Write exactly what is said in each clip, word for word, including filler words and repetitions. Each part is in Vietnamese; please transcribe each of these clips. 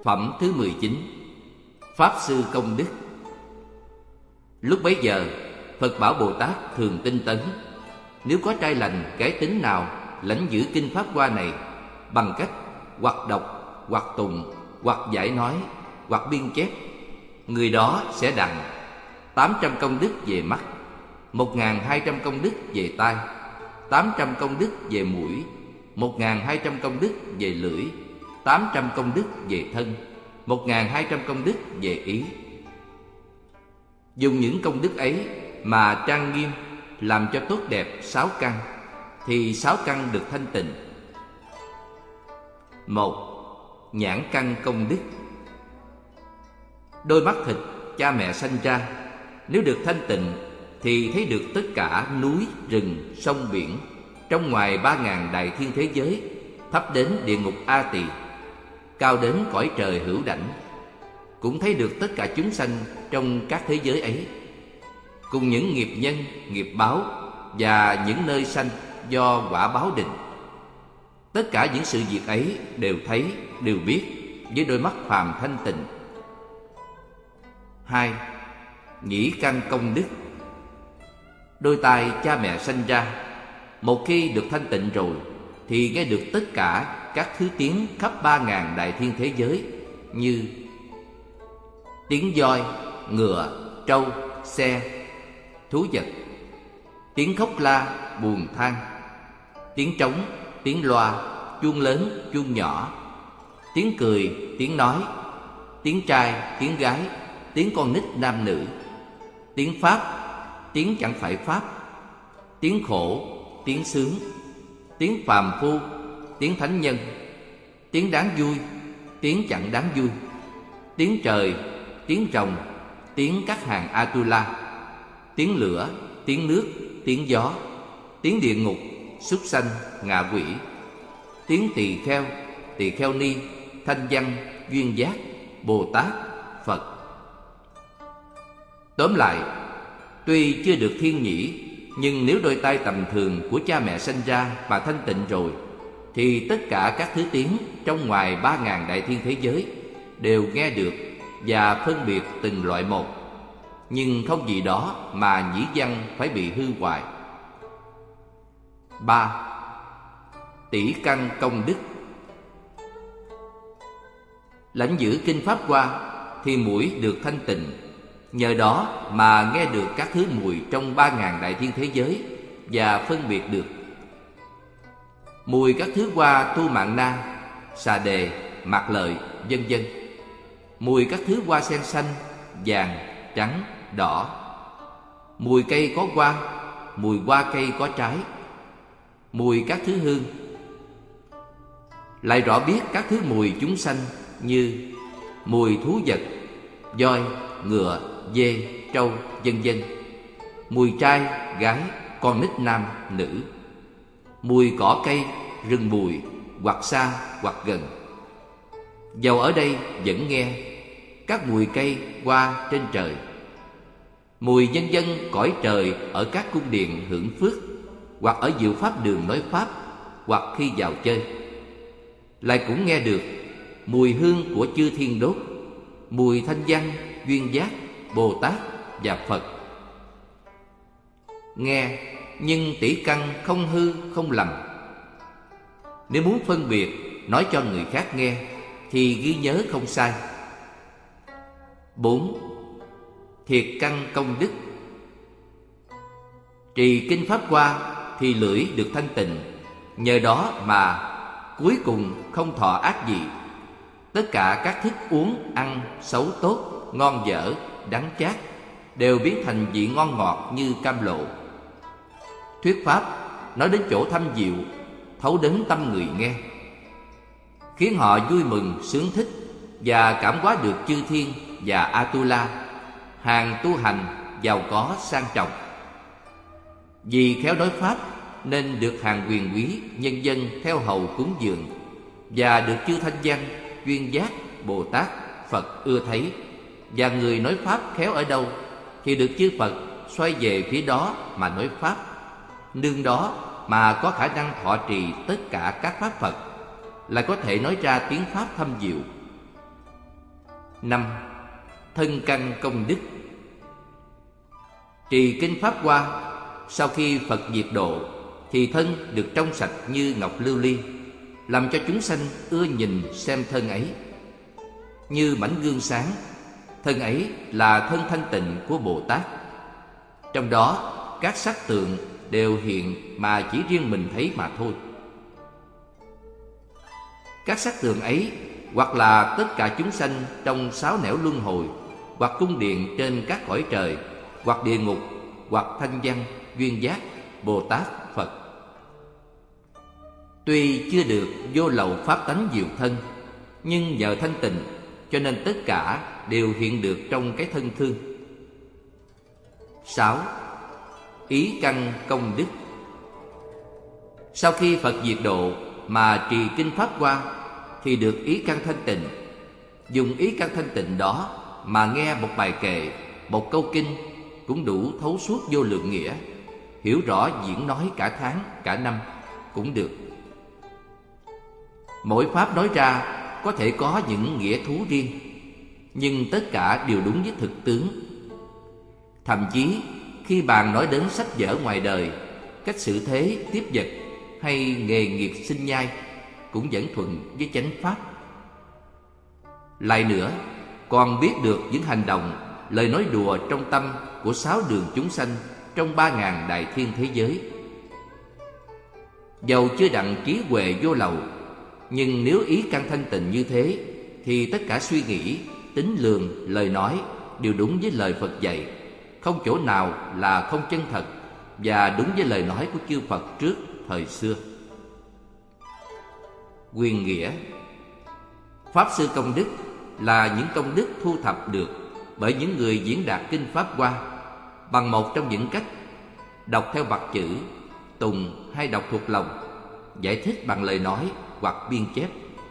Phẩm thứ mười chín. Pháp Sư Công Đức. Lúc bấy giờ, Phật Bảo Bồ Tát thường tinh tấn: nếu có trai lành cái tính nào lãnh giữ kinh Pháp Hoa này bằng cách hoặc đọc, hoặc tụng, hoặc giải nói, hoặc biên chép, người đó sẽ đặng tám trăm công đức về mắt, một ngàn hai trăm công đức về tai, tám trăm công đức về mũi, một ngàn hai trăm công đức về lưỡi, tám trăm công đức về thân, một ngàn hai trăm công đức về ý. Dùng những công đức ấy mà trang nghiêm, làm cho tốt đẹp sáu căn, thì sáu căn được thanh tịnh. Một. Nhãn căn công đức. Đôi mắt thịt cha mẹ sanh ra, nếu được thanh tịnh thì thấy được tất cả núi, rừng, sông, biển trong ngoài ba ngàn đại thiên thế giới, thấp đến địa ngục A Tỳ, cao đến cõi trời hữu đảnh, cũng thấy được tất cả chúng sanh trong các thế giới ấy, cùng những nghiệp nhân, nghiệp báo và những nơi sanh do quả báo định. Tất cả những sự việc ấy đều thấy, đều biết với đôi mắt phàm thanh tịnh. Hai. Nhĩ căn công đức. Đôi tai cha mẹ sanh ra, một khi được thanh tịnh rồi thì nghe được tất cả các thứ tiếng khắp ba ngàn đại thiên thế giới, như tiếng voi, ngựa, trâu, xe, thú vật, tiếng khóc la, buồn than, tiếng trống, tiếng loa, chuông lớn, chuông nhỏ, tiếng cười, tiếng nói, tiếng trai, tiếng gái, tiếng con nít nam nữ, tiếng pháp, tiếng chẳng phải pháp, tiếng khổ, tiếng sướng, tiếng phàm phu, tiếng thánh nhân, tiếng đáng vui, tiếng chẳng đáng vui, tiếng trời, tiếng rồng, tiếng các hàng Atula, tiếng lửa, tiếng nước, tiếng gió, tiếng địa ngục, súc sanh, ngạ quỷ, tiếng tỳ kheo, tỳ kheo ni, thanh văn, duyên giác, Bồ Tát, Phật. Tóm lại, tuy chưa được thiên nhĩ, nhưng nếu đôi tai tầm thường của cha mẹ sanh ra mà thanh tịnh rồi, thì tất cả các thứ tiếng trong ngoài ba ngàn đại thiên thế giới đều nghe được và phân biệt từng loại một, nhưng không vì đó mà nhĩ văn phải bị hư hoại. Ba. Tỷ căn công đức. Lãnh giữ kinh Pháp Hoa thì mũi được thanh tịnh, nhờ đó mà nghe được các thứ mùi trong ba ngàn đại thiên thế giới và phân biệt được. Mùi các thứ hoa tu mạng na, xà đề, mạc lợi, vân vân. Mùi các thứ hoa sen xanh, vàng, trắng, đỏ. Mùi cây có hoa, mùi hoa cây có trái. Mùi các thứ hương. Lại rõ biết các thứ mùi chúng sanh, như mùi thú vật, voi, ngựa, dê, trâu, vân vân. Mùi trai, gái, con nít nam, nữ. Mùi cỏ cây, rừng bùi, hoặc xa hoặc gần. Dầu ở đây vẫn nghe các mùi cây hoa trên trời. Mùi nhân dân cõi trời ở các cung điện hưởng phước, hoặc ở diệu pháp đường nói pháp, hoặc khi vào chơi. Lại cũng nghe được mùi hương của chư thiên đốt, mùi thanh văn, duyên giác, Bồ Tát và Phật. Nghe nhưng tỷ căn không hư không lầm. Nếu muốn phân biệt nói cho người khác nghe thì ghi nhớ không sai. Bốn. Thiệt căn công đức. Trì kinh Pháp Hoa thì lưỡi được thanh tịnh, nhờ đó mà cuối cùng không thọ ác gì. Tất cả các thức uống, ăn, xấu tốt, ngon dở, đắng chát đều biến thành vị ngon ngọt như cam lộ. Thuyết pháp nói đến chỗ thâm diệu, thấu đến tâm người nghe, khiến họ vui mừng, sướng thích và cảm hóa được chư thiên và Atula, hàng tu hành giàu có sang trọng. Vì khéo nói pháp nên được hàng quyền quý nhân dân theo hầu cúng dường, và được chư thanh văn, duyên giác, Bồ Tát, Phật ưa thấy. Và người nói pháp khéo ở đâu thì được chư Phật xoay về phía đó mà nói pháp, nương đó mà có khả năng thọ trì tất cả các pháp Phật, lại có thể nói ra tiếng pháp thâm diệu. Năm, thân căn công đức. Trì kinh Pháp Hoa, sau khi Phật diệt độ thì thân được trong sạch như ngọc lưu ly, làm cho chúng sanh ưa nhìn xem thân ấy. Như mảnh gương sáng, thân ấy là thân thanh tịnh của Bồ Tát. Trong đó các sắc tượng đều hiện mà chỉ riêng mình thấy mà thôi. Các sắc tượng ấy hoặc là tất cả chúng sanh trong sáu nẻo luân hồi, hoặc cung điện trên các cõi trời, hoặc địa ngục, hoặc thanh văn, duyên giác, Bồ Tát, Phật. Tuy chưa được vô lậu pháp tánh diệu thân, nhưng nhờ thanh tịnh cho nên tất cả đều hiện được trong cái thân thương. Sáu, ý căn công đức. Sau khi Phật diệt độ mà trì kinh Pháp Hoa thì được ý căn thanh tịnh. Dùng ý căn thanh tịnh đó mà nghe một bài kệ, một câu kinh cũng đủ thấu suốt vô lượng nghĩa, hiểu rõ diễn nói cả tháng, cả năm cũng được. Mỗi pháp nói ra có thể có những nghĩa thú riêng, nhưng tất cả đều đúng với thực tướng. Thậm chí khi bàn nói đến sách vở ngoài đời, cách xử thế, tiếp vật hay nghề nghiệp sinh nhai cũng vẫn thuận với chánh pháp. Lại nữa, còn biết được những hành động, lời nói đùa trong tâm của sáu đường chúng sanh trong ba ngàn đại thiên thế giới. Dầu chưa đặng trí huệ vô lậu, nhưng nếu ý căn thanh tịnh như thế thì tất cả suy nghĩ, tính lường, lời nói đều đúng với lời Phật dạy, không chỗ nào là không chân thật và đúng với lời nói của chư Phật trước thời xưa. Quyền nghĩa. Pháp sư công đức là những công đức thu thập được bởi những người diễn đạt kinh Pháp Hoa bằng một trong những cách: đọc theo mặt chữ, tùng hay đọc thuộc lòng, giải thích bằng lời nói hoặc biên chép.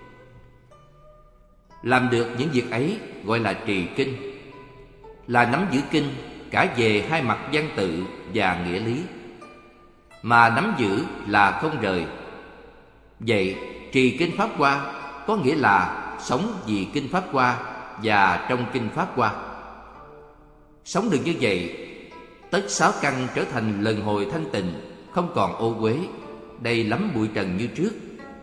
Làm được những việc ấy gọi là trì kinh, là nắm giữ kinh cả về hai mặt văn tự và nghĩa lý, mà nắm giữ là không rời. Vậy trì kinh Pháp Hoa có nghĩa là sống vì kinh Pháp Hoa và trong kinh Pháp Hoa. Sống được như vậy, tất sáu căn trở thành lần hồi thanh tịnh, không còn ô uế, đầy lắm bụi trần như trước.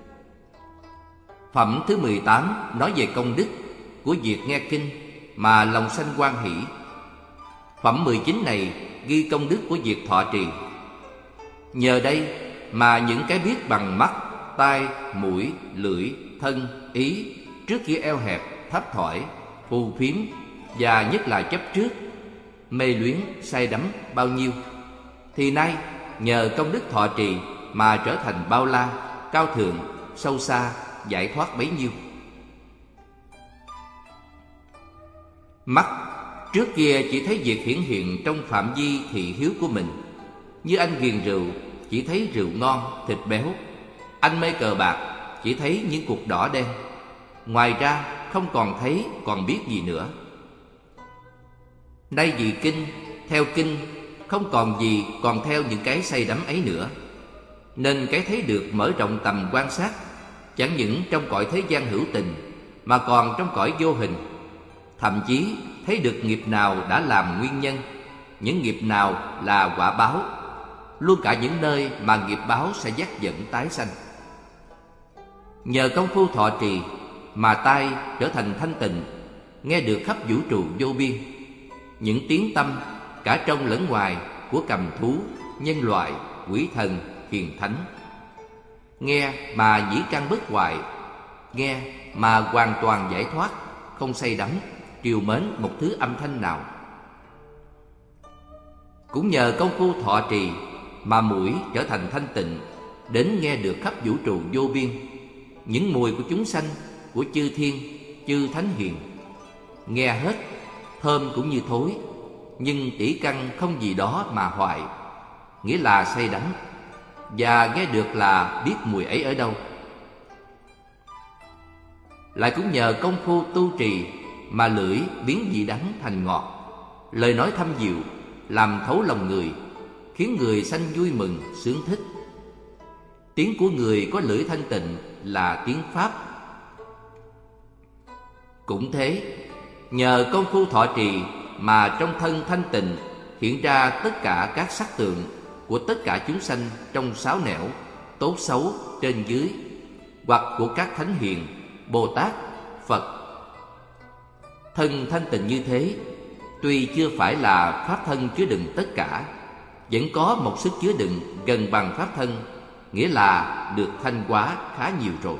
Phẩm thứ mười tám nói về công đức của việc nghe kinh mà lòng sanh hoan hỷ. Phẩm mười chín này ghi công đức của việc thọ trì. Nhờ đây mà những cái biết bằng mắt, tai, mũi, lưỡi, thân, ý trước kia eo hẹp, thấp thỏi, phù phiếm và nhất là chấp trước, mê luyến, say đắm bao nhiêu, thì nay nhờ công đức thọ trì mà trở thành bao la, cao thượng, sâu xa, giải thoát bấy nhiêu. Mắt trước kia chỉ thấy việc hiển hiện trong phạm vi thị hiếu của mình. Như anh ghiền rượu chỉ thấy rượu ngon, thịt béo. Anh mê cờ bạc chỉ thấy những cục đỏ đen. Ngoài ra không còn thấy, còn biết gì nữa. Nay vì kinh, theo kinh, không còn gì còn theo những cái say đắm ấy nữa, nên cái thấy được mở rộng tầm quan sát, chẳng những trong cõi thế gian hữu tình, mà còn trong cõi vô hình. Thậm chí thấy được nghiệp nào đã làm nguyên nhân, những nghiệp nào là quả báo, luôn cả những nơi mà nghiệp báo sẽ dắt dẫn tái sanh. Nhờ công phu thọ trì mà tai trở thành thanh tịnh, nghe được khắp vũ trụ vô biên những tiếng tâm cả trong lẫn ngoài của cầm thú, nhân loại, quỷ thần, hiền thánh. Nghe mà nhĩ căn bất hoại, nghe mà hoàn toàn giải thoát, không say đắm, trìu mến một thứ âm thanh nào. Cũng nhờ công phu thọ trì mà mũi trở thành thanh tịnh, đến nghe được khắp vũ trụ vô biên những mùi của chúng sanh, của chư thiên, chư thánh hiền. Nghe hết, thơm cũng như thối, nhưng tỷ căn không gì đó mà hoại, nghĩa là say đắm, và nghe được là biết mùi ấy ở đâu. Lại cũng nhờ công phu tu trì mà lưỡi biến vị đắng thành ngọt, lời nói thâm diệu, làm thấu lòng người, khiến người sanh vui mừng, sướng thích. Tiếng của người có lưỡi thanh tịnh là tiếng Pháp. Cũng thế, nhờ công phu thọ trì mà trong thân thanh tịnh hiện ra tất cả các sắc tượng của tất cả chúng sanh trong sáu nẻo, tốt xấu, trên dưới, hoặc của các thánh hiền, Bồ Tát, Phật. Thân thanh tịnh như thế, tuy chưa phải là pháp thân chứa đựng tất cả, vẫn có một sức chứa đựng gần bằng pháp thân, nghĩa là được thanh hóa khá nhiều rồi.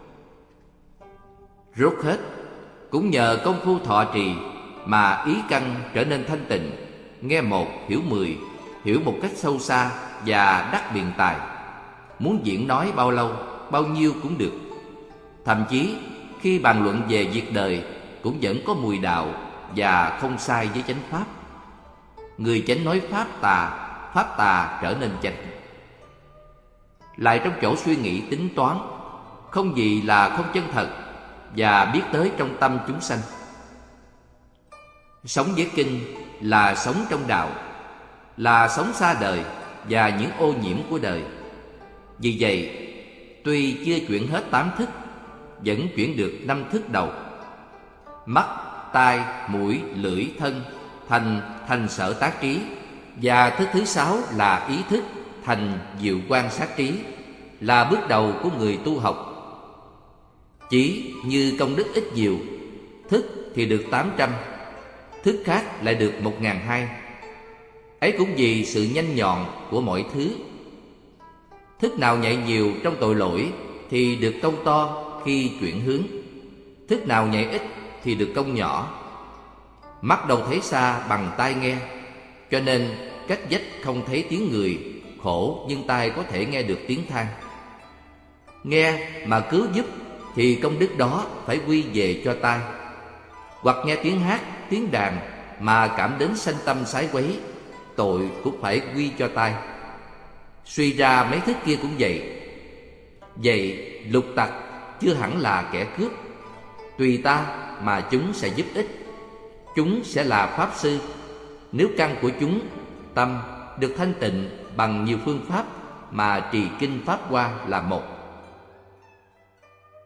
Rốt hết, cũng nhờ công phu thọ trì mà ý căn trở nên thanh tịnh, nghe một hiểu mười, hiểu một cách sâu xa và đắc biện tài. Muốn diễn nói bao lâu, bao nhiêu cũng được. Thậm chí khi bàn luận về việc đời cũng vẫn có mùi đạo và không sai với chánh pháp. Người chánh nói pháp tà, pháp tà trở nên chánh. Lại trong chỗ suy nghĩ tính toán, không gì là không chân thật, và biết tới trong tâm chúng sanh. Sống với kinh là sống trong đạo, là sống xa đời và những ô nhiễm của đời. Vì vậy, tuy chưa chuyển hết tám thức, vẫn chuyển được năm thức đầu. Mắt, tai, mũi, lưỡi, thân thành thành sở tác trí, và thức thứ sáu là ý thức thành diệu quan sát trí, là bước đầu của người tu học. Chỉ như công đức ít nhiều, thức thì được tám trăm, thức khác lại được một ngàn hai. Ấy cũng vì sự nhanh nhọn của mọi thứ. Thức nào nhạy nhiều trong tội lỗi thì được công to khi chuyển hướng, thức nào nhạy ít thì được công nhỏ. Mắt đâu thấy xa bằng tai nghe, cho nên cách vách không thấy tiếng người, khổ nhưng tai có thể nghe được tiếng than. Nghe mà cứu giúp thì công đức đó phải quy về cho tai. Hoặc nghe tiếng hát, tiếng đàn mà cảm đến sanh tâm sái quấy, tội cũng phải quy cho tai. Suy ra mấy thức kia cũng vậy. Vậy lục tặc chưa hẳn là kẻ cướp. Tùy ta mà chúng sẽ giúp ích. Chúng sẽ là pháp sư, nếu căn của chúng, tâm, được thanh tịnh bằng nhiều phương pháp mà trì kinh pháp hoa là một.